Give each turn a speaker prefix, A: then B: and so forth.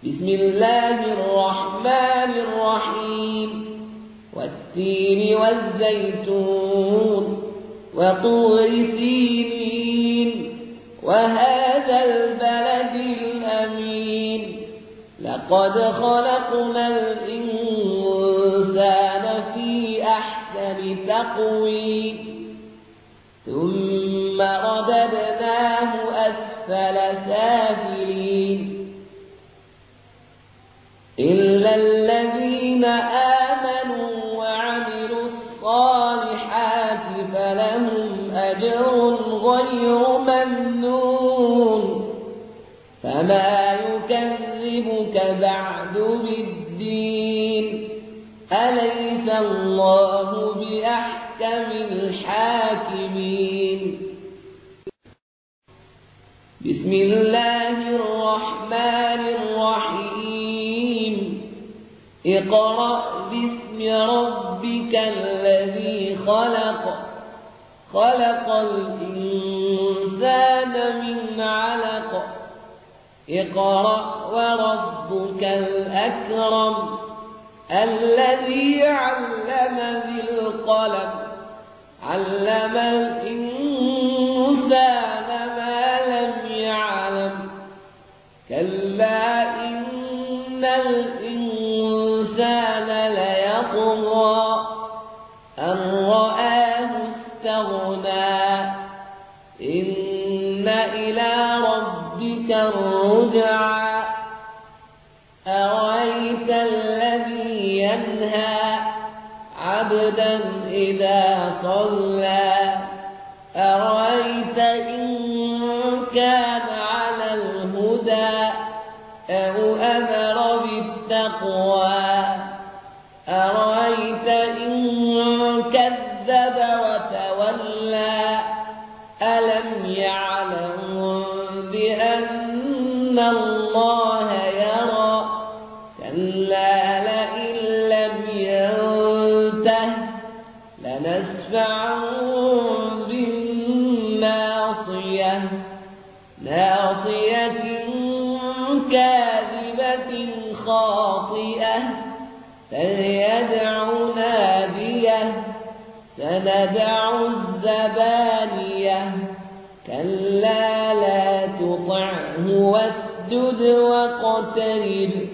A: بسم الله الرحمن الرحيم والتين والزيتون وطور سينين وهذا البلد الأمين لقد خلقنا الإنسان في أحسن تقويم ثم رددناه أسفل سافلين إلا الذين آمنوا وعملوا الصالحات فلهم أجر غير ممنون فما يكذبك بعد بالدين أليس الله بأحكم الحاكمين بسم الله الرحمن الرحيم اقرأ باسم ربك الذي خلق خلق الإنسان من علق اقرأ وربك الأكرم الذي علم بالقلم علم الإنسان ما لم يعلم كلا إن الإنسان ليطغى أن رآه استغنى إن إلى ربك الرجعى أرأيت الذي ينهى عبدا إذا صلى أرأيت إن كان على الهدى أو أمر بالتقوى أرأيت إن كذب وتولى ألم يعلم بأن الله يرى كلا لئن لم ينته لنسفعا بالناصية ناصية كاذبة خاطئة فليدع ناديه سندع الزبانية كلا لا تطعه واسجد واقترب